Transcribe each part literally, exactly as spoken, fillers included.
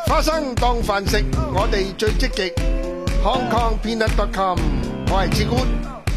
花生當飯食，我哋最積極。Hong Kong Peanut dot com， 我係志官。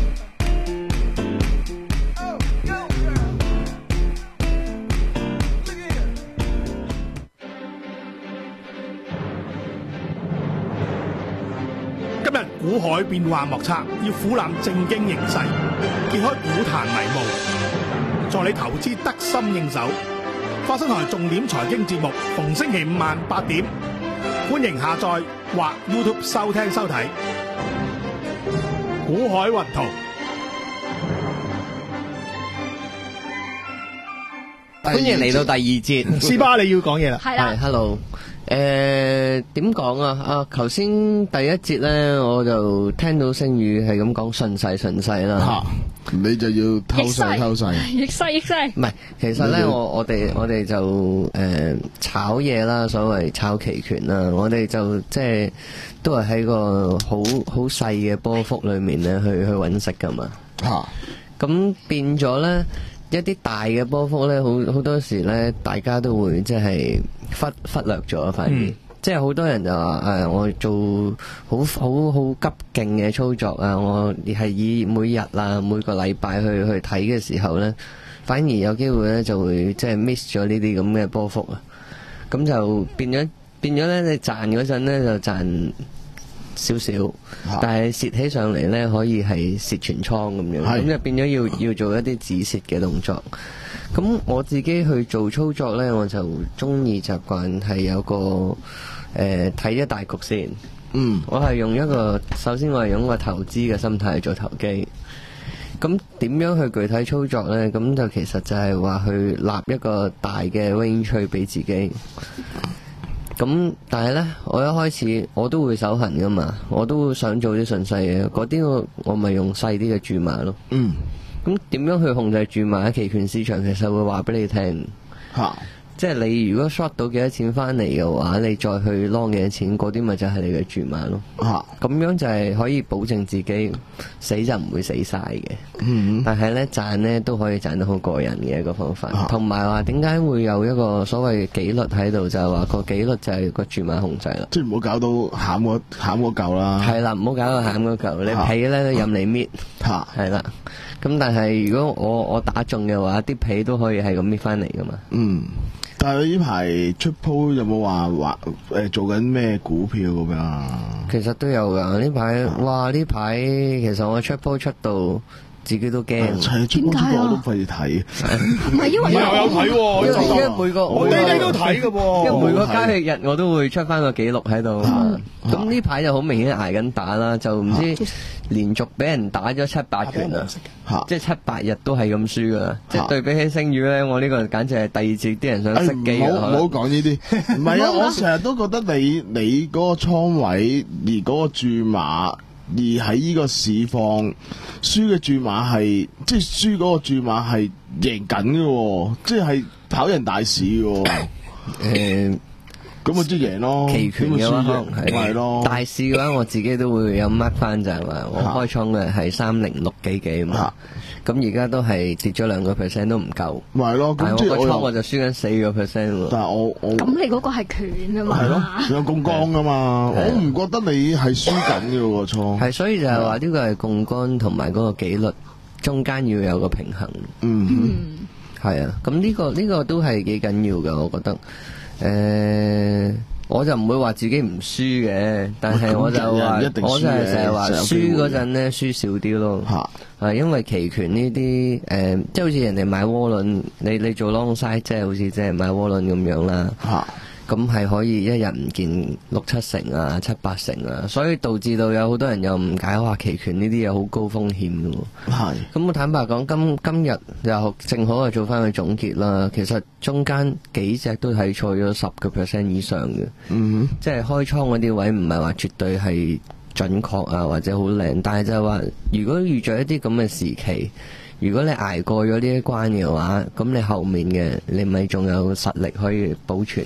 今日股海變幻莫測，要俯覽正經形勢，揭開股壇迷霧，助你投資得心應手。花生台重點財經節目，逢星期五晚八點，歡迎下載或 YouTube 收聽收睇。股海雲圖， 歡迎嚟到第二節。 斯巴你要講嘢啦， 係啦。 係 ，hello。誒，點講啊？啊，頭先第一節咧，我就聽到星宇係咁講順勢順勢啦。 吓，你就要偷勢偷勢， 逆勢逆勢。 唔係，其實咧，我我哋我哋就誒炒嘢啦，所謂炒期權啦，我哋就即係都係喺個好好細嘅波幅裏面咧，去去揾食噶嘛。 吓， 咁變咗咧。一啲大嘅波幅咧，好好多時咧，大家都會即係忽忽略咗，反而、嗯、即係好多人就話誒、哎，我做好好好急勁嘅操作啊，我係以每日啊每個禮拜去去睇嘅時候咧，反而有機會咧就會即係 miss 咗呢啲咁嘅波幅啊，咁就變咗變咗咧，你賺嗰陣咧就賺少少，但係蝕起上嚟呢，可以係蝕全倉咁樣，咁就變咗要要做一啲止蝕嘅動作。咁我自己去做操作呢，我就中意習慣係有個誒睇一大局先。 嗯， 我係用一個首先我係用個投資嘅心態去做投機。咁點樣去具體操作呢？咁就其實就係話去立一個大嘅 range 俾自己。咁但係呢，我一開始我都會手痕噶嘛，我都會想做啲順勢嘅，嗰啲我我咪用細啲嘅注碼咯。 嗯， 咁點樣去控制注碼？期權市場其實會話俾你聽。吓，即係你如果 short 到幾多錢翻嚟嘅話，你再去 long 幾多錢，嗰啲咪就係你嘅注碼咯。吓，咁樣就係可以保證自己死就唔會死晒嘅。嗯，但係咧賺咧都可以賺得好過癮嘅一個方法。同埋話點解會有一個所謂紀律喺度，就係話個紀律就係個注碼控制啦。 即係唔好搞到餡嗰餡嗰嚿啦。 係啦，唔好搞到餡嗰嚿，你皮咧都任你搣。吓，係啦。咁但係如果我我打中嘅話，啲皮都可以係咁搣翻嚟噶嘛。 嗯。但係呢排出鋪有冇話話誒做緊咩股票咁樣？ 其實都有噶，呢排哇呢排其實我出鋪出到自己都驚。 點解啊？我都費事睇。 唔係因為我又有睇喎， 因為每個我日日都睇㗎喎， 因為每個交易日我都會出翻個記錄喺度。咁呢排就好明顯捱緊打啦，就唔知連續俾人打咗七八拳啦，即係七八日都係咁輸噶啦。即係對比起星宇咧，我呢個簡直係第二節啲人想熄機。 唔好唔好講呢啲，唔係啊！我成日都覺得你你嗰個倉位而嗰個注碼。而喺呢個市況，輸嘅注碼係即係輸嗰個注碼係贏緊嘅，即係跑人大市嘅。誒，咁咪即係贏咯。 期權嘅話係咯， 大市嘅話我自己都會有 mark 翻就係話，我開倉嘅係三零六幾幾嘛。咁而家都係跌咗兩個 percent 都唔夠， 咪係咯。 但係我個倉我就輸緊四個 percent 喎。 但係我我咁你嗰個係權啊嘛， 係咯，有槓桿噶嘛。我唔覺得你係輸緊嘅個倉。 係，所以就係話呢個係槓桿同埋嗰個紀律中間要有個平衡。 嗯， 係啊，咁呢個呢個都係幾緊要嘅，我覺得。誒。我就唔會話自己唔輸嘅，但係我就話，我就係成日話輸嗰陣咧輸少啲咯。吓，係因為期權呢啲誒，即係好似人哋買窩輪，你你做 long side，即係好似即係買窩輪咁樣啦。吓，咁係可以一日唔見六七成啊、七八成啊，所以導致到有好多人又誤解話期權呢啲嘢好高風險嘅。係，咁我坦白講，今今日又正好係做翻個總結啦。其實中間幾隻都睇錯咗十個 percent 以上嘅。嗯，即係開倉嗰啲位唔係話絕對係準確啊，或者好靚，但係就係話如果遇着一啲咁嘅時期，如果你捱過咗呢一關嘅話，咁你後面嘅你咪仲有實力可以保存。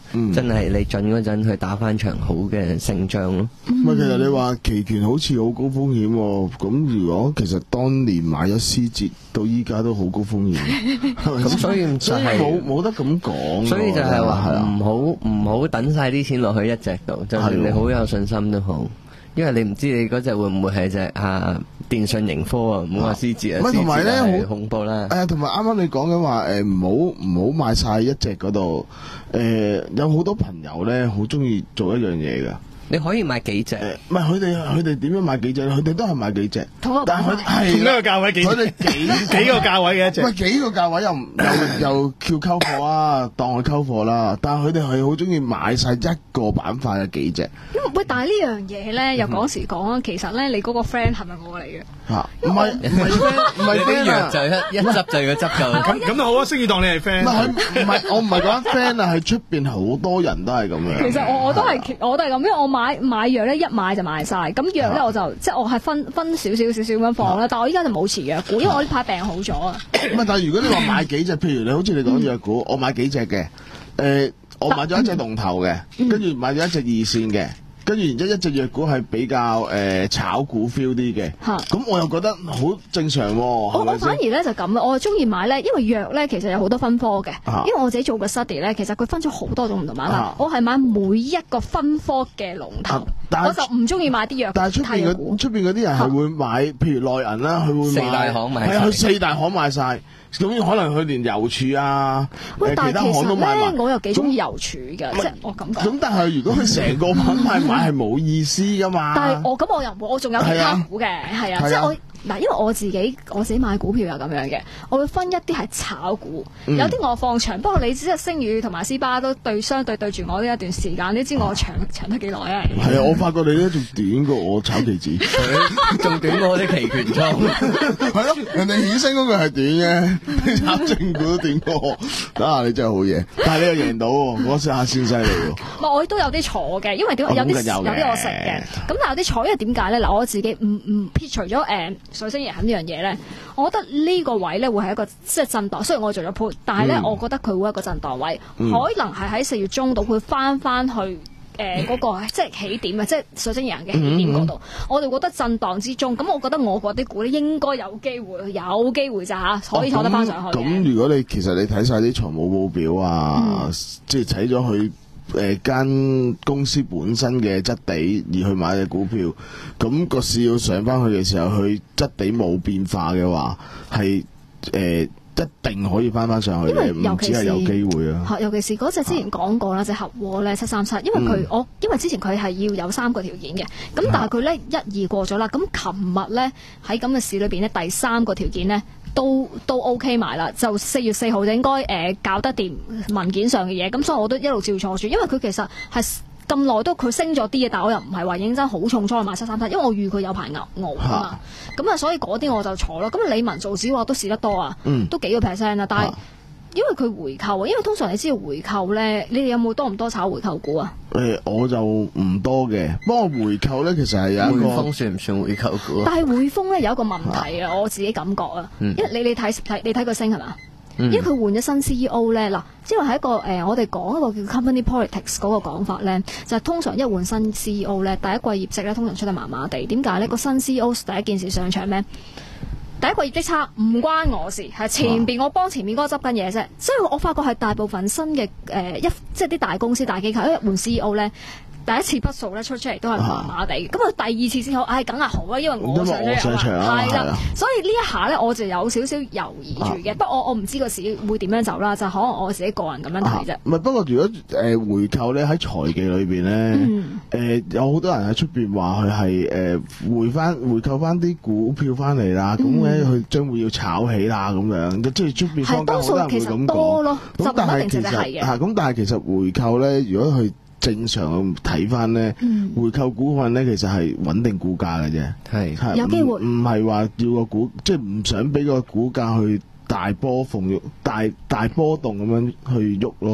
嗯、真係你準嗰陣去打翻場好嘅勝仗咯。 唔係、嗯，其實你話期權好似好高風險喎，咁如果其實當年買咗思捷到依家都好高風險，咁所以就係冇冇得咁講。 所以就係話唔好唔好等晒啲錢落去一隻度，就算你好有信心都好。因為你唔知你嗰隻會唔會係隻啊電訊盈科啊，唔好話思捷啊， 同埋咧好恐怖啦。 誒，同埋啱啱你講緊話誒，唔好唔好買晒一隻嗰度。誒、呃，有好多朋友咧，好中意做一樣嘢噶。 你可以買幾隻？ 唔係佢哋佢哋點樣買幾隻？佢哋都係買幾隻，但係佢係同一個價位幾？佢哋幾幾個價位嘅一隻？ 唔係幾個價位又又又叫溝貨啊，當佢溝貨啦。但係佢哋係好中意買晒一個板塊嘅幾隻。 因為喂，但係呢樣嘢咧，又講時講啊，其實咧，你嗰個 friend 係咪我嚟嘅？ 嚇，唔係唔係 friend，唔係 friend 啊， 就一一執就要執夠。 咁咁都好啊，星宇當你係 friend。 唔係唔係，我唔係講 friend 啊，係出邊好多人都係咁樣。 其實我我都係我都係咁，因為我買買藥咧，一買就買晒。咁藥咧我就即係我係分分少少少少咁樣放啦。但係我依家就冇持藥股，因為我呢排病好咗啊。 唔係，但係如果你話買幾隻，譬如你好似你講藥股，我買幾隻嘅，誒，我買咗一隻龍頭嘅，跟住買咗一隻二線嘅。跟住然之後一隻藥股係比較誒、呃、炒股 feel 啲嘅，咁我又覺得好正常喎、哦。 我我反而咧就咁啦，我中意買咧，因為藥咧其實有好多分科嘅，啊、因為我自己做個 study 咧，其實佢分咗好多種唔同買法。啊、我係買每一個分科嘅龍頭，啊、我就唔中意買啲藥。 但係出邊嗰出邊嗰啲人係會買，啊、譬如內銀啦，佢會買四大行買， 係啊，佢四大行買晒。咁可能佢連郵儲啊， 喂， 其他行都買埋。 我又幾中意郵儲嘅，即係我咁講。 咁但係如果佢成個品牌買係冇意思噶嘛？ 但係我咁我又唔會，我仲有其他股嘅，係啊，即係我嗱，因為我自己我自己買股票又咁樣嘅，我會分一啲係炒股，有啲我放長。不過你知啊，星宇同埋斯巴都對相對對住我呢一段時間，你知我長長得幾耐啊？ 係啊，我發覺你咧仲短過我炒期指， 仲短過我啲期權倉。 係咯，人哋衍生嗰個係短嘅。你炒正股都點過？啊！你真係好嘢，但係你又贏到喎，嗰下先犀利喎。 唔係，我都有啲坐嘅，因為點有啲有啲我食嘅。咁但係有啲坐，因為點解咧？嗱，我自己唔唔撇除咗誒水星爺肯呢樣嘢咧，我覺得呢個位咧會係一個即係震盪。雖然我做咗 put，但係咧，嗯、我覺得佢會一個震盪位，嗯、可能係喺四月中度會翻翻去。誒嗰、呃那個即係起點啊，即係水星人嘅起點嗰度，嗯嗯、我哋覺得震盪之中，咁我覺得我嗰啲股咧應該有機會，有機會咋嚇，可以坐得翻上去。咁、 哦、如果你其實你睇晒啲財務報表啊，嗯、即係睇咗佢誒間公司本身嘅質地而去買嘅股票，咁、那個市要上翻去嘅時候，佢質地冇變化嘅話，係誒。呃一定可以翻翻上去嘅，唔止係有機會啊！ 尤其是嗰隻之前講過啦，隻合和咧七三七，因為佢、嗯、我因為之前佢係要有三個條件嘅，咁但係佢咧一二過咗啦，咁琴日咧喺咁嘅市裏邊咧第三個條件咧都都 OK 埋啦，就四月四號就應該誒、呃、搞得掂文件上嘅嘢，咁所以我都一路照坐住，因為佢其實係。咁耐都佢升咗啲嘅，但係我又唔係話認真好重倉買七三七，因為我預佢有排牛牛啊嘛，咁啊所以嗰啲我就坐咯。咁李文做指話都試得多啊，嗯、都幾個 percent 啦。但係因為佢回購啊，因為通常你知道回購咧，你哋有冇多唔多炒回購股啊？ 誒、欸，我就唔多嘅，不過回購咧其實係有一個匯豐算唔算回購股？ 但係匯豐咧有一個問題啊，我自己感覺啊，嗯、因為你你睇睇你睇佢升係嘛？因為佢換咗新 C E O 咧，嗱，即係係一個誒、呃，我哋講一個叫 company politics 嗰個講法咧，就係、是、通常一換新 C E O 咧，第一季業績咧通常出得麻麻地。點解咧？個新 C E O 第一件事上場咩？第一個業績差唔關我事，係前邊我幫前面嗰個執緊嘢啫。所以我發覺係大部分新嘅誒、呃、一即係啲大公司大機構一換 C E O 咧。第一次筆數咧出出嚟都係麻麻地，咁啊第二次先好，唉梗係好啦，因為我上咗場啦，係啦，所以呢一下咧我就有少少猶豫住嘅，不過我我唔知個市會點樣走啦，就可能我自己個人咁樣睇啫。 唔係，不過如果誒回購咧喺財技裏邊咧，誒有好多人喺出邊話佢係誒回翻回購翻啲股票翻嚟啦，咁咧佢將會要炒起啦咁樣，即係出邊坊間好多人會咁講。咁但係其實嚇，咁但係其實回購咧，如果佢正常睇翻咧，嗯、回購股份咧，其實係穩定股價嘅啫，係係有機會， 唔係話要個股，即係唔想俾個股價去大波動、大大波動咁樣去喐咯。 因為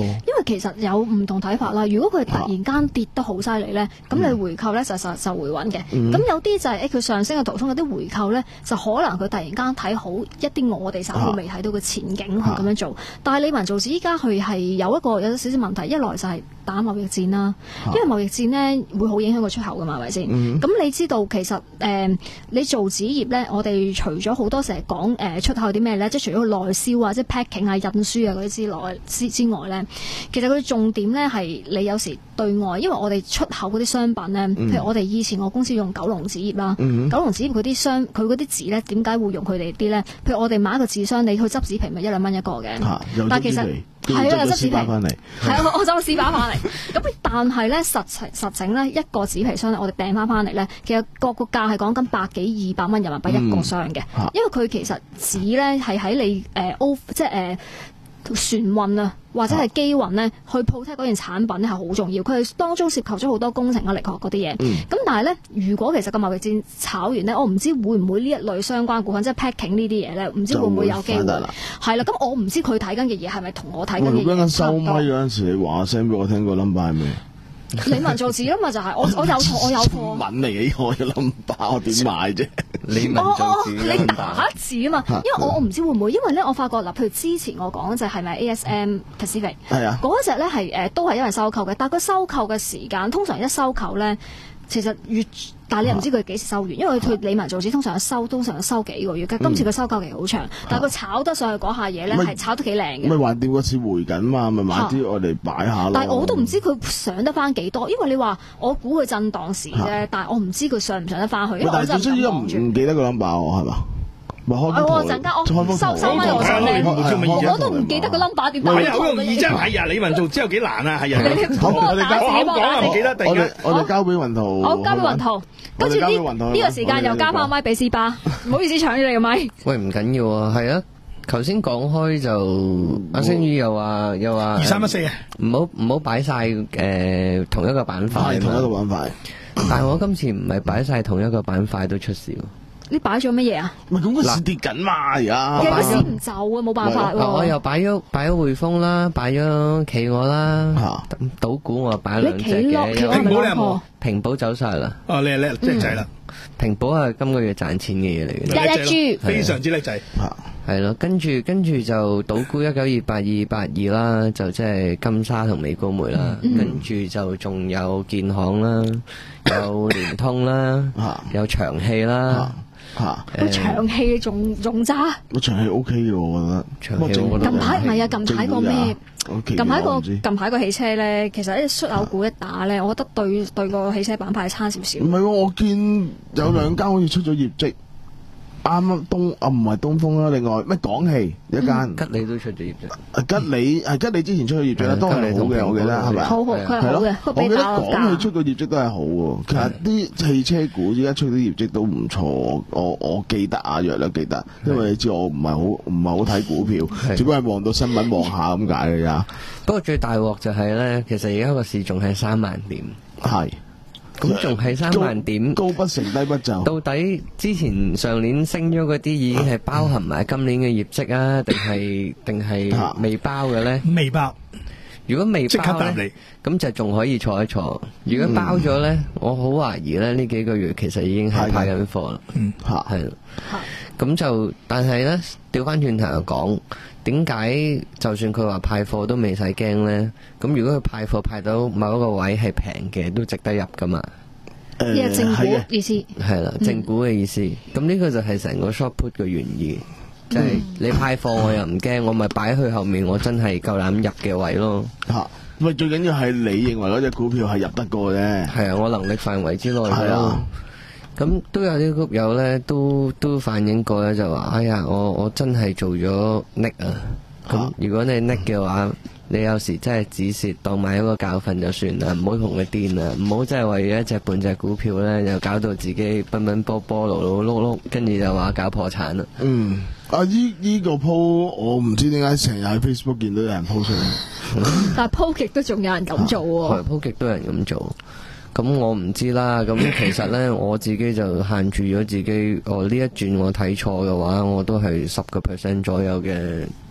其實有唔同睇法啦。如果佢突然間跌得好犀利咧，咁、啊、你回購咧就就就回穩嘅。咁、嗯、有啲就係誒佢上升嘅途中有啲回購咧，就可能佢突然間睇好一啲我哋散戶未睇到嘅前景去咁樣做。啊、但係理文造紙依家佢係有一個有少少問題，一來就係打貿易戰啦，啊、因為貿易戰咧會好影響個出口㗎嘛，係咪先？咁、嗯、你知道其實誒、呃、你做紙業咧，我哋除咗好多成日講誒出口啲咩咧，即係除咗內銷啊、即係 packing 啊、印書啊嗰啲之內之之外咧，其實佢重點咧係你有時對外，因為我哋出口嗰啲商品咧，嗯、譬如我哋以前我公司用九龍紙業啦，嗯、九龍紙業嗰啲商佢嗰啲紙咧，點解會用佢哋啲咧？譬如我哋買一個紙箱，你去執紙皮咪一兩蚊一個嘅， 啊、 但係其實係啊，有執紙皮翻嚟，係啊，我執屎包翻嚟。咁但係咧實情實整咧一個紙皮箱咧，我哋訂翻翻嚟咧，其實個個價係講緊百幾二百蚊人民幣一個箱嘅，嗯啊、因為佢其實紙咧係喺你誒 O、呃、即係誒。呃船運啊，或者係機運咧，去 protect 嗰件產品咧係好重要。佢係當中涉及咗好多工程啊、力學嗰啲嘢。咁、嗯、但係咧，如果其實個貿易戰炒完咧，我唔知會唔會呢一類相關股份，即係 packing 呢啲嘢咧，唔知會唔會有機會？係啦，咁我唔知佢睇緊嘅嘢係咪同我睇緊嘅嘢差唔多。 收咪嗰陣時，你話聲俾我聽個 number 係咩？ 理文造紙啦嘛，就係我我有錯我有錯。 文嚟嘅，我有 number，我點買啫？ 理文造紙你打字啊嘛，因為我我唔知會唔會，因為咧我發覺嗱，譬如之前我講就係咪 A S M Pacific 係啊， 嗰隻咧係誒都係因為收購嘅，但係佢收購嘅時間通常一收購咧，其實越但係你又唔知佢幾時收完，因為佢理文造紙通常收通常收幾個月嘅，今次佢收購期好長，但係佢炒得上去嗰下嘢咧係炒得幾靚嘅。 咪橫掂個市回緊嘛，咪買啲我哋擺下咯。 但係我都唔知佢上得翻幾多，因為你話我估佢震盪時啫，但係我唔知佢上唔上得翻去。 但係最衰依家唔唔記得個 number 係嘛？ 我陣間我收收翻我上嚟，我都唔記得個 number 點打。 好容易啫，係啊！理文造紙有幾難啊？係啊！ 好，我哋交我講啊，唔記得定嘅。 我哋交俾雲圖。 好，交俾雲圖。跟住呢呢個時間又交翻麥俾斯巴，唔好意思搶咗你個麥。 喂，唔緊要啊，係啊。頭先講開就阿星宇又話又話二三一四啊， 唔好唔好擺晒誒同一個板塊， 同一個板塊。 但係我今次唔係擺晒同一個板塊都出事。 你擺咗乜嘢啊？ 唔係咁個市跌緊嘛，而家嘅市唔就啊，冇辦法喎。 我又擺咗擺咗匯豐啦，擺咗企鵝啦，賭股我擺兩隻嘅。 平保你有冇？ 平保走晒啦。 哦，你係叻叻仔啦。 平保係今個月賺錢嘅嘢嚟嘅。 叻叻豬， 非常之叻仔。 係咯，跟住跟住就賭股一九二八二八二啦，就即係金沙同美高梅啦，跟住就仲有建行啦，有聯通啦，有長氣啦。 吓， 個長氣仲仲揸， 個長氣 O K 嘅，我覺得。 長氣我覺得。 近排唔係啊，近排個咩？近排個近近排個汽車咧，其實啲出口股一打咧，我覺得對對個汽車板塊差少少。 唔係喎，我見有兩間好似出咗業績。啱啱東啊，唔係東風啦，另外咩港汽一間， 吉利都出咗業績。 吉利係吉利之前出咗業績啦，都係好嘅，我記得係咪？ 好好，佢係好嘅。 我記得港汽出個業績都係好喎。其實啲汽車股而家出啲業績都唔錯，我我記得啊，約略記得，因為你知我唔係好唔係好睇股票，只不過係望到新聞望下咁解嘅咋。 不過最大鑊就係咧，其實而家個市仲係三萬點。 係。 咁仲係三萬點， 高不成低不就。 到底之前上年升咗嗰啲已經係包含埋今年嘅業績啊，定係定係未包嘅咧？ 未包。 如果未包咧，咁就仲可以坐一坐。如果包咗咧，我好懷疑咧呢幾個月其實已經係派緊貨啦。嗯，吓係。咁就但係咧，調翻轉頭又講。點解就算佢話派貨都未使驚咧？咁如果佢派貨派到某一個位係平嘅，都值得入噶嘛？ 呢個正股意思係啦，正股嘅意思。咁呢、嗯、個就係成個 short put 嘅原意，即係、嗯、你派貨我又唔驚，我咪擺去後面，我真係夠膽入嘅位咯。吓， 咪最緊要係你認為嗰隻股票係入得過啫。係啊，我能力範圍之內咯。咁都有啲股友咧，都都反映過咧，就話：哎呀，我我真係做咗 nick 啊！咁如果你 nick 嘅話，你有時真係止蝕，當買一個教訓就算啦，唔好同佢癲啦，唔好真係為咗一隻半隻股票咧，又搞到自己奔奔波波、碌碌碌碌，跟住就話搞破產啦。 嗯，啊依依、這個 po 我唔知點解成日喺 Facebook 見到有人 po 出嚟， 但係 po 極都仲有人咁做喎、啊。 po 極都有人咁做。咁我唔知啦，咁其實咧我自己就限住咗自己，我呢一轉我睇錯嘅話，我都係十個 percent 左右嘅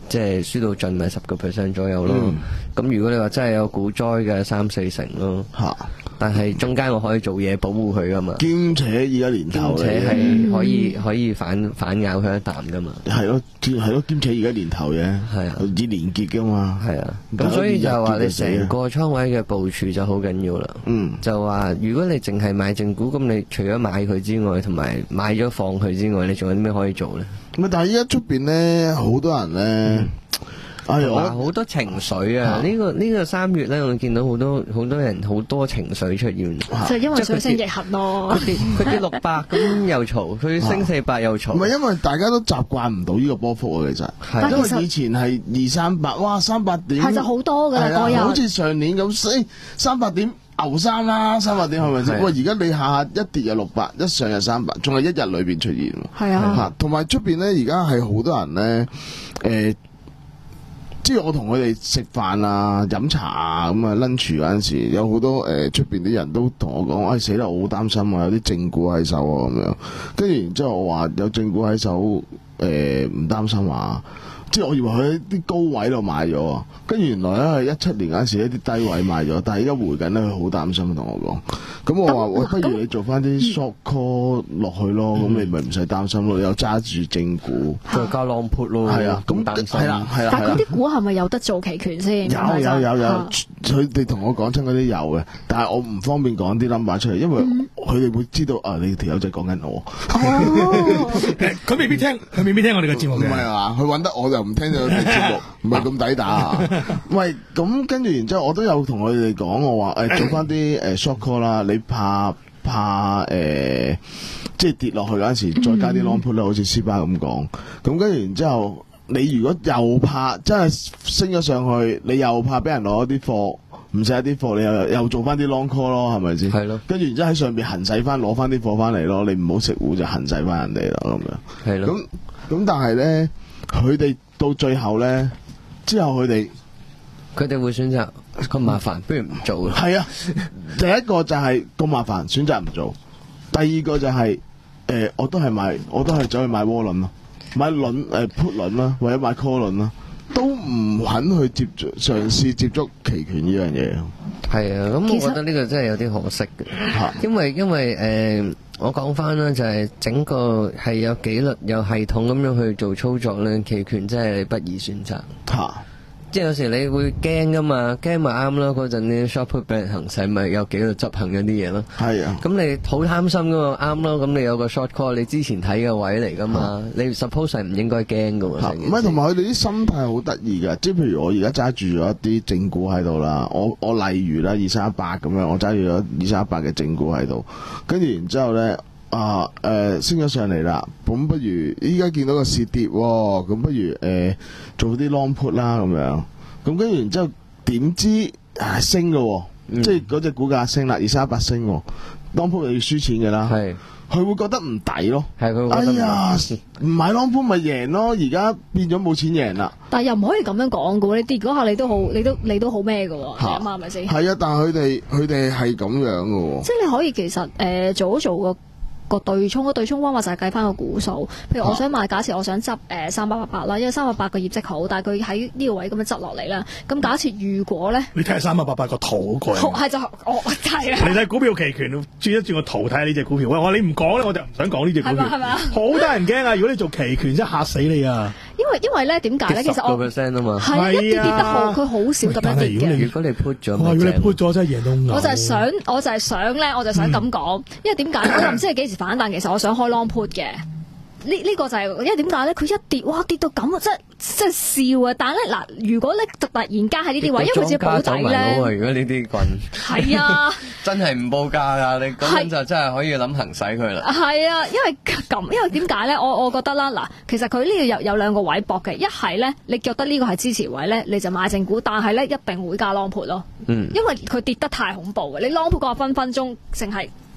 即係輸到盡咪十個 percent 左右咯。咁、嗯、如果你話真係有股災嘅三四成咯。嚇！但係中間我可以做嘢保護佢噶嘛， 兼且而家年頭， 兼且係可以、嗯、可以反反咬佢一啖噶嘛。 係咯，係咯，兼且而家年頭嘅，係啊，以年結噶嘛。係啊，咁所以就話你成個倉位嘅部署就好緊要啦。嗯，就話如果你淨係買正股，咁你除咗買佢之外，同埋買咗放佢之外，你仲有啲咩可以做咧？咁但係依家出邊咧，好多人咧。嗯係啊，好多情緒啊！呢、這個呢、這個三月咧，我見到好多好多人好多情緒出現， 就因為水星逆行咯。 佢跌佢跌六百咁又嘈，佢升四百又嘈。 唔係因為大家都習慣唔到呢個波幅啊，其實係因為以前係二三百，哇三百點係就好多㗎啦，嗰日好似上年咁，誒三百點牛三啦，三百點係咪先？喂，而家你下下一跌就六百，一上就三百，仲係一日裏邊出現。 係啊， 同埋出邊咧，而家係好多人咧，誒、呃。即係我同佢哋食飯啊、飲茶啊咁啊 lunch 嗰陣時，有好多誒出邊啲人都同我講，哎死啦，我好擔心啊，有啲正股喺手啊咁樣。跟住然之後我話有正股喺手，誒唔擔心啊。即係我以為佢喺啲高位度買咗，跟住原來咧係一七年嗰陣時一啲低位買咗，但係而家回緊咧，佢好擔心同我講。咁我話喂，不如你做翻啲 short call 落去咯，咁、嗯、你咪唔使擔心咯，有揸住正股， 再加 long put 咯。 係啊，咁擔心。 係啦，係啦。 但係嗰啲股係咪有得做期權先？ 有有有有，佢哋同我講親嗰啲有嘅，但係我唔方便講啲 number 出嚟，因為佢哋會知道啊，你條友仔講緊我。 佢、哦、未必聽，佢未必聽我哋嘅節目嘅。 唔係嘛，佢揾得我就唔聽咗啲節目，唔係咁抵打啊！喂，咁跟住然之後，我都有同佢哋講，我話誒、欸、做翻啲誒 short call 啦，你怕怕誒、呃，即係跌落去嗰陣時，再加啲 long put 啦，好似斯巴咁講。咁跟住然之後，你如果又怕真係升咗上去，你又怕俾人攞啲貨，唔使一啲貨，你又又做翻啲 long call 咯，係咪先？係咯。跟住然之後喺上邊行使翻，攞翻啲貨翻嚟咯，你唔好食糊就行使翻人哋咯，咁樣。係咯。咁咁但係咧，佢哋到最後咧，之後佢哋佢哋會選擇咁麻煩，不如唔做。 係啊，第一個就係咁麻煩，選擇唔做；第二個就係、是、誒、呃，我都係買，我都係走去買窩輪咯，買輪誒 put 輪啦，或者買 call 輪啦，都唔肯去接觸嘗試接觸期權呢樣嘢。 係啊，咁我覺得呢個真係有啲可惜嘅，因為因為誒、呃，我講翻啦，就係、是、整個係有紀律、有系統咁樣去做操作咧，期權真係不易選擇。吓，即係有時你會驚噶嘛，驚咪啱咯。嗰陣啲 short put 俾人行使，咪有紀律執行嗰啲嘢咯。係啊，咁你好貪心噶嘛，啱咯。咁你有個 short call，你之前睇嘅位嚟噶嘛，你 suppose 係唔應該驚噶喎。 唔係，同埋佢哋啲心態好得意噶，即係譬如我而家揸住咗一啲正股喺度啦，我我例如啦二三一八咁樣，我揸住咗二三一八嘅正股喺度，跟住然之後咧。啊，誒、呃，升咗上嚟啦，咁不如依家見到個市跌，咁不如誒、呃、做啲 long put 啦，咁樣，咁跟住然之後點知啊升嘅、嗯，即係嗰隻股價升啦，二三一八升 ，long put 就要輸錢嘅啦，係，佢會覺得唔抵咯，係佢，哎呀，唔買 long put 咪贏咯，而家變咗冇錢贏啦， 但係又唔可以咁樣講嘅，你跌嗰下你都好，你都你都好咩嘅，係嘛，係咪先？ 係啊，但係佢哋佢哋係咁樣嘅， 即係你可以其實誒、呃、做一做個。個對沖，個對沖方法就係計翻個股數。譬如我想買，假設我想執誒三百八八啦，因為三百八個業績好，但係佢喺呢個位咁樣執落嚟啦。咁假設如果咧， 你睇下三百八八個圖好過癮。 係就我係啊。 你睇股票期權，轉一轉個圖睇下呢隻股票。喂，我話你唔講咧，我就唔想講呢隻股票。係咪啊？好得人驚啊！如果你做期權，真係嚇死你啊！ 因為因為咧點解咧？其實我十個 percent 啊嘛， 係一跌跌得好，佢好少咁樣跌嘅。 如果你 put 咗， 如果你 put 咗真係贏到牛。 我就係想，我就係想咧，我就想咁講，因為點解？我又唔知係幾時反彈。其實我想開 long put 嘅。呢呢、這個就係、是、因為點解咧？佢一跌，哇跌到咁啊！真真笑啊！但係咧嗱，如果咧突然間喺呢啲位，因為佢只保底咧， 如果呢啲棍係啊， 真係唔報價㗎！你咁樣就真係可以諗行使佢啦。係啊，因為咁，因為點解咧？我我覺得啦，嗱，其實佢呢度有有兩個位搏嘅，一係咧，你覺得呢個係支持位咧，你就買正股，但係咧一定會加 long put 咯。嗯，因為佢跌得太恐怖嘅，你 long put 嗰個分分鐘淨係。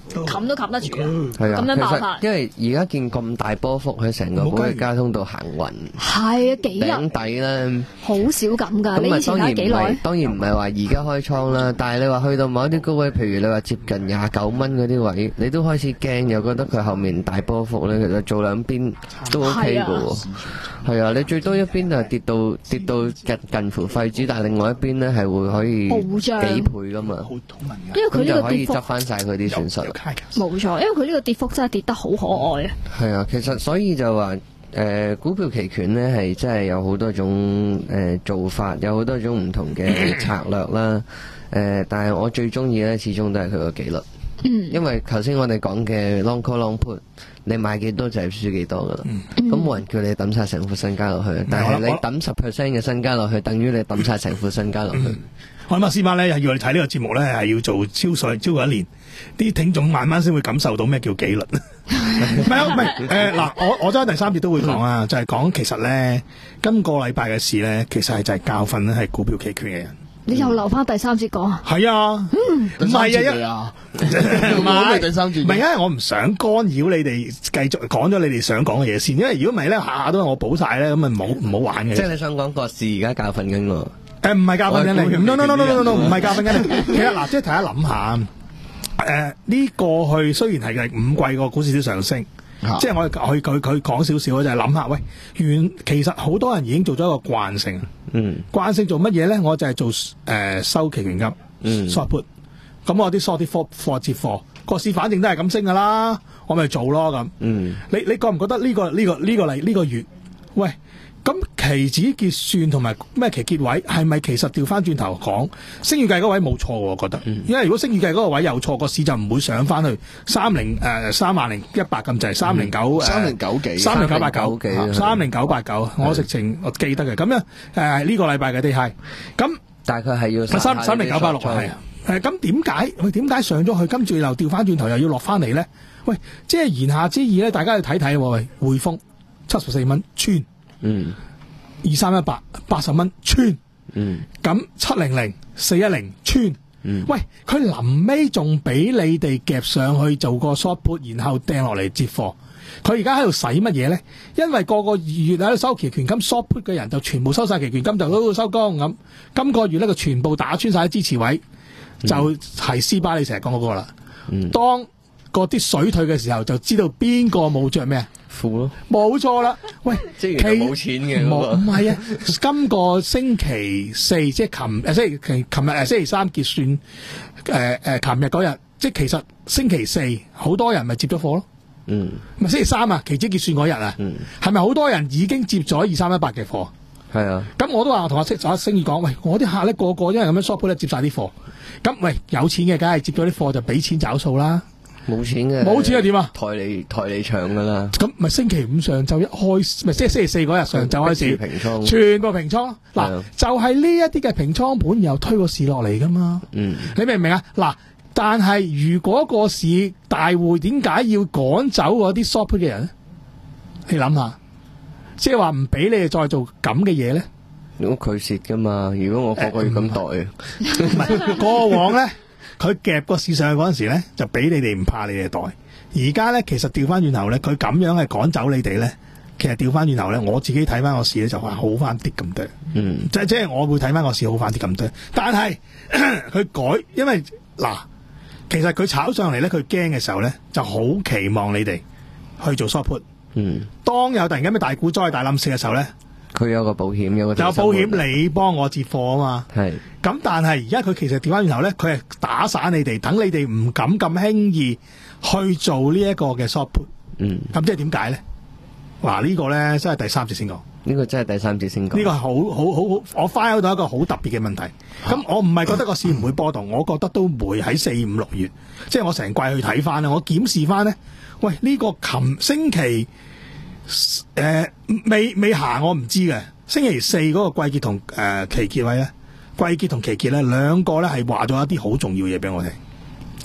冚都冚得住啊！ 係啊， 咁樣爆發， 因為而家見咁大波幅喺成個寶嘅交通度行運， 係啊，幾日頂底咧， 好少咁㗎。你以前睇幾耐？ 當然唔係話而家開倉啦，但係你話去到某一啲高位，譬如你話接近廿九蚊嗰啲位，你都開始驚，又覺得佢後面大波幅咧，其實做兩邊都 OK 㗎喎。係啊，你最多一邊就係跌到跌到近近乎廢紙，但係另外一邊咧係會可以幾倍㗎嘛。 因為佢呢個可以執翻晒佢啲損失。 冇錯，因為佢呢個跌幅真係跌得好可愛啊！ 係啊，其實所以就話誒、呃、股票期權咧係真係有好多種誒、呃、做法，有好多種唔同嘅策略啦。誒、呃，但係我最中意咧，始終都係佢個紀律。嗯，因為頭先我哋講嘅 long call long put，你買幾多就係輸幾多噶啦。咁冇、嗯、人叫你抌晒成副身家落去，嗯、但係你抌十 percent 嘅身家落去，等於你抌晒成副身家落去。 我諗阿師媽咧，要我哋睇呢個節目咧，係要做超歲超過一年，啲聽眾慢慢先會感受到咩叫紀律。唔係啊，唔係誒嗱，我我真係第三節都會講啊，就係、是、講其實咧，今個禮拜嘅事咧，其實係就係教訓咧，係股票期權嘅人。 你又留翻第三節講啊？ 係啊，唔係啊，唔係第三節，唔係因為我唔想干擾你哋繼續講咗你哋想講嘅嘢先，因為如果唔係咧，下下都係我補晒咧，咁啊唔好唔好玩嘅。即係你想講個事而家教訓緊我？誒唔係教訓緊你 ，no no no no no no 唔係教訓緊你。其實嗱，即係大家諗下，誒、呃、呢、這個去雖然係五季個股市都上升。啊、即係我佢佢佢講少少，就係諗下，喂，原其實好多人已經做咗一個慣性，嗯，慣性做乜嘢咧？我就係做誒、呃、收期權金，嗯 short put，咁我啲 short 啲貨貨接貨，個市反正都係咁升噶啦，我咪做咯咁，嗯，你你覺唔覺得呢、這個呢、這個呢、這個嚟呢、這個月，喂？咁期指結算同埋咩期結位係咪其實調翻轉頭講，升月計嗰位冇錯喎？我覺得，嗯、因為如果升月計嗰個位有錯，個市就唔會上翻去三零誒三萬零一百咁滯，三零九三零九幾，三零九八九幾，三零九八九，我直情我記得嘅。咁樣誒呢個禮拜嘅低係，咁大概係要三三零九八六係啊。誒咁點解佢點解上咗去，跟住又調翻轉頭又要落翻嚟咧？喂，即係言下之意咧，大家要睇睇喎。喂，匯豐七十四蚊穿。嗯，二三一八八十蚊穿，嗯，咁七零零四一零穿，嗯，喂，佢臨尾仲俾你哋夾上去做個 short put，然後掟落嚟接貨，佢而家喺度使乜嘢咧？因為個個月喺度收期權金 short put 嘅人就全部收晒期權金，就都收工咁。今個月咧，佢全部打穿晒支持位，就係斯巴你成日講嗰個啦。嗯，當嗰啲水退嘅時候，就知道邊個冇着咩。負咯，冇錯啦。喂，即係冇錢嘅，冇唔係啊？今個星期四即係琴誒，星期琴琴日誒，星期三結算誒誒，琴日嗰日，即係其實星期四好多人咪接咗貨咯。嗯，咪星期三啊，期指結算嗰日啊，嗯，係咪好多人已經接咗二三一八嘅貨？係啊，咁我都話我同阿星阿星宇講，喂，我啲客咧個個因為咁樣 short put 咧接晒啲貨，咁喂有錢嘅梗係接咗啲貨就俾錢找數啦。冇錢嘅，冇錢係點啊？抬你抬你場噶啦，咁咪星期五上晝一開，咪即係星期四嗰日上晝開始平倉，全部平倉。嗱，的就係呢一啲嘅平倉盤，然後推個市落嚟噶嘛。嗯，你明唔明啊？嗱，但係如果個市大會點解要趕走嗰啲 short put 嘅人咧？你諗下，即係話唔俾你哋再做咁嘅嘢咧？如果佢蝕噶嘛？如果我個個月咁代，唔係過往咧。佢夾個市上去嗰陣時咧，就俾你哋唔怕你哋袋。而家咧，其實調翻轉頭咧，佢咁樣係趕走你哋咧。其實調翻轉頭咧，我自己睇翻個市咧，就話好翻啲咁多。嗯，即係即係我會睇翻個市好翻啲咁多。但係佢改，因為嗱，其實佢炒上嚟咧，佢驚嘅時候咧，就好期望你哋去做 short put。嗯，當有突然間咩大股災、大冧市嘅時候咧。佢有個保險，有個有保險，你幫我接貨啊嘛。係咁，但係而家佢其實調翻轉頭咧，佢係打散你哋，等你哋唔敢咁輕易去做呢一個嘅 short put。嗯，咁即係點解咧？嗱，呢個咧真係第三節先講。呢個真係第三節先講。呢個係好好好好，我 find 到一個好特別嘅問題。咁、啊、我唔係覺得個市唔會波動，我覺得都會喺四五六月，即係我成季去睇翻咧，我檢視翻咧。喂，呢、這個琴星期。誒、呃，未未行我唔知嘅。星期四嗰個季結同誒、呃、期結位咧，季結同期結咧兩個咧係話咗一啲好重要嘢俾我聽。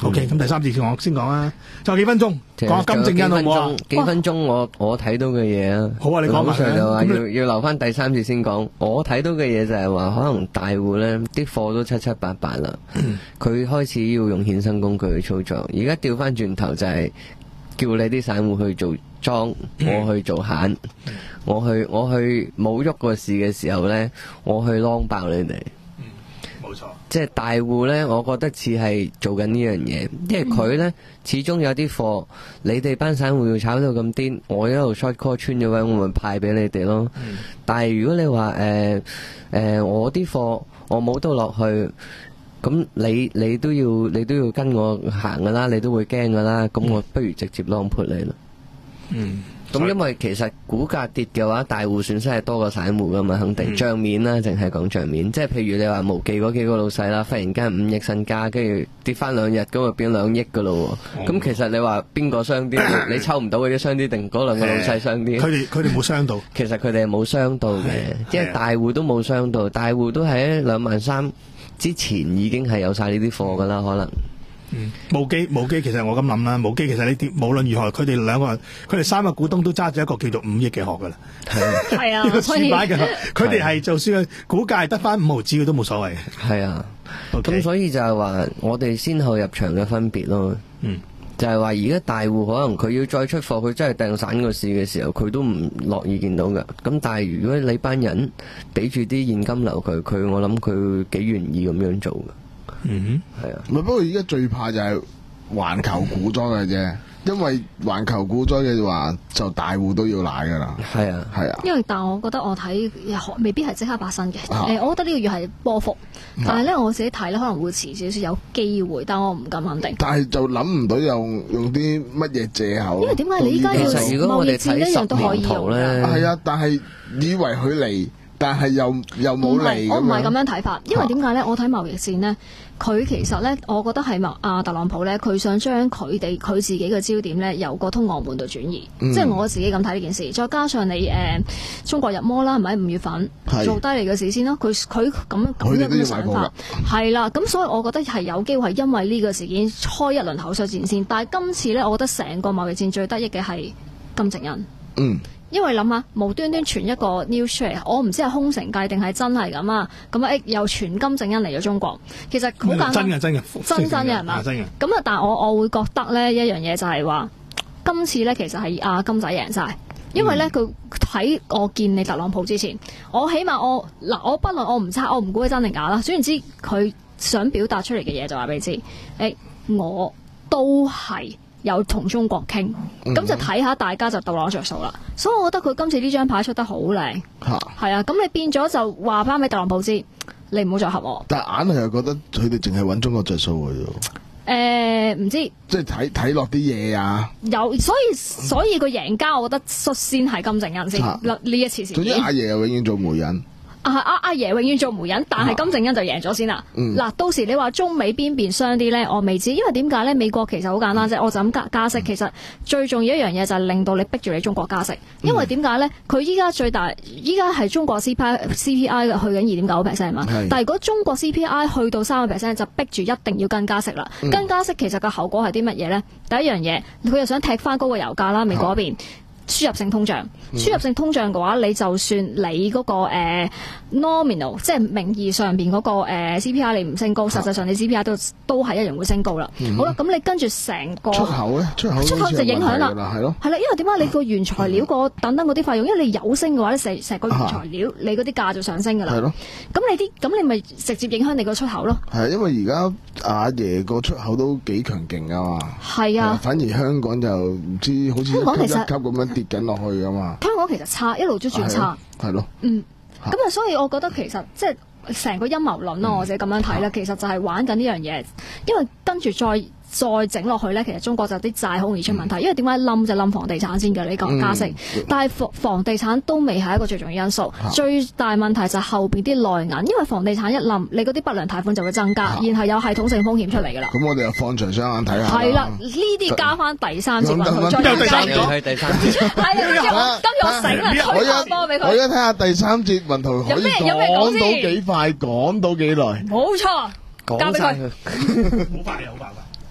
OK，咁第三節我先講啊，仲有幾分鐘講下金正恩好唔好啊？ 幾分鐘我我睇到嘅嘢啊， 好啊，你講埋佢就話要你要留翻第三節先講。我睇到嘅嘢就係話，可能大戶咧啲貨都七七八八啦，佢、嗯、開始要用衍生工具去操作。而家調翻轉頭就係叫你啲散戶去做莊，我去做閒，我去我去冇喐個市嘅時候咧，我去撈爆你哋。 冇錯， 即係大戶呢，我覺得似係做緊呢樣嘢，因為佢呢，始終有啲貨，你哋班散戶要炒到咁癲，我一路 short call 穿咗位，我咪派俾你哋咯。嗯、但係如果你話誒誒，我啲貨我冇到落去，咁你你都要你都要跟我行噶啦，你都會驚噶啦，咁我不如直接 long put 你啦。嗯。咁因為其實股價跌嘅話，大戶損失係多過散戶噶嘛，肯定帳、嗯、面啦，淨係講帳面。即係譬如你話無記嗰幾個老細啦，忽然間五億身家，跟住跌翻兩日，咁就變兩億噶咯。咁、嗯、其實你話邊個傷啲？你抽唔到嗰啲傷啲，定嗰兩個老細傷啲？ 佢哋佢哋冇傷到。 其實佢哋係冇傷到嘅，即係大戶都冇傷到，大戶都喺兩萬三之前已經係有晒呢啲貨噶啦，可能。 嗯，無記無記，其實我咁諗啦，無記其實呢啲無論如何，佢哋兩個人，佢哋三個股東都揸住一個叫做五億嘅殼噶啦， 係啊， 呢個主擺嘅，佢哋係就算股價係得翻五毫子，佢都冇所謂。 係啊，咁 Okay. 所以就係話我哋先後入場嘅分別咯。嗯，就係話而家大戶可能佢要再出貨，佢真係掟散個市嘅時候，佢都唔樂意見到噶。咁但係如果你班人俾住啲現金流佢，佢我諗佢幾願意咁樣做噶。嗯哼，係啊， 唔係，不過而家最怕就係環球股災嘅啫，因為環球股災嘅話，就大戶都要奶噶啦。 係啊， 係啊。 因為但係我覺得我睇未必係即刻發生嘅。誒、啊欸，我覺得呢個月係波幅，但係咧我自己睇咧可能會遲少少有機會，但我唔敢肯定。 但係就諗唔到用用啲乜嘢借口。 因為點解你依家要貿易戰一樣都可以用咧？ 係啊，但係以為佢嚟。但係又又冇嚟， 我唔係咁樣睇法，因為點解咧？我睇貿易戰呢，佢其實咧，我覺得係麥阿特朗普咧，佢想將佢哋佢自己嘅焦點咧，由個通俄門度轉移，嗯、即係我自己咁睇呢件事。再加上你誒、呃、中國入魔啦，係咪五月份是做低嚟嘅事先咯？佢佢咁咁樣嘅想法係啦，咁所以我覺得係有機會係因為呢個事件開一輪口水戰先。但係今次咧，我覺得成個貿易戰最得益嘅係金正恩。嗯。因為諗下無端端傳一個 news 出嚟，我唔知係空城計定係真係咁啊！咁啊，誒又傳金正恩嚟咗中國，其實好簡單， 真嘅真嘅， 真真嘅係嘛？真嘅。咁啊，但係我我會覺得咧一樣嘢就係話，今次咧其實係阿金仔贏晒，因為咧佢喺我見你特朗普之前，我起碼我嗱我不論我唔猜，我唔估佢真定假啦。總言之，佢想表達出嚟嘅嘢就話俾你知，誒、欸、我都係。有同中國傾，咁、嗯、就睇下大家就鬥攞着數啦。所以我覺得佢今次呢張牌出得好靚，係啊。咁你變咗就話翻俾特朗普知，你唔好再合我。 但係硬係又覺得佢哋淨係揾中國着數嘅啫。誒、 呃，唔知即係睇睇落啲嘢啊。 有，所以所以個贏家，我覺得率先係金正恩先。呢、啊、一次事件。總之阿爺又永遠做媒人。 啊阿阿爺永遠做媒人，但係金正恩就贏咗先啦。嗱、嗯，到時你話中美邊邊傷啲咧，我未知，因為點解咧？美國其實好簡單啫，我就咁加加息，其實最重要一樣嘢就係令到你逼住你中國加息，因為點解咧？佢依家最大依家係中國 C P I C P I 去緊二點九 percent 嘛，是但係如果中國 C P I 去到三個 percent 就逼住一定要跟加息啦。嗯、跟加息其實個後果係啲乜嘢咧？第一樣嘢，佢又想踢翻高個油價啦，美國嗰邊。輸入性通脹，輸入性通脹嘅話，你就算你嗰、那個誒、呃、nominal，即係名義上邊嗰、那個誒、呃、C P I 你唔升高，實際上你 C P I 都都係一樣會升高啦。嗯、好啦，咁你跟住成個出口咧，出口出口就影響啦， 係咯， 係啦，因為點解你個原材料個等等嗰啲費用，因為你有升嘅話咧，成成個原材料、啊、你嗰啲價就上升噶啦。係咯，咁你啲咁你咪直接影響你個出口咯。係， 因為而家阿爺個出口都幾強勁噶嘛。係啊，反而香港就唔知好似一級一級咁樣跌緊落去噶嘛。 香港其實差，一路都轉差。 係咯。 嗯。咁啊，所以我覺得其實即係成個陰謀論咯，嗯、我自己咁樣睇咧，其實就係玩緊呢樣嘢，因為跟住再。再整落去咧，其實中國就啲債好容易出問題，嗯、因為點解冧就冧房地產先嘅呢個加息，嗯、但係房房地產都未係一個最重要因素，啊、最大問題就係後邊啲內銀，因為房地產一冧，你嗰啲不良貸款就會增加，啊、然後有系統性風險出嚟㗎啦。咁我哋又放長雙眼睇下。 係啦，呢啲加翻第三節落去，再第三講。 係第三節。 係啊，跟住我跟住我醒啦，推下波俾佢。 我而家睇下第三節雲圖可以講到幾快，講到幾耐。 冇錯，交俾佢。 好快嘅，好快嘅。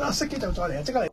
啊，熄機就再嚟啊，即刻嚟。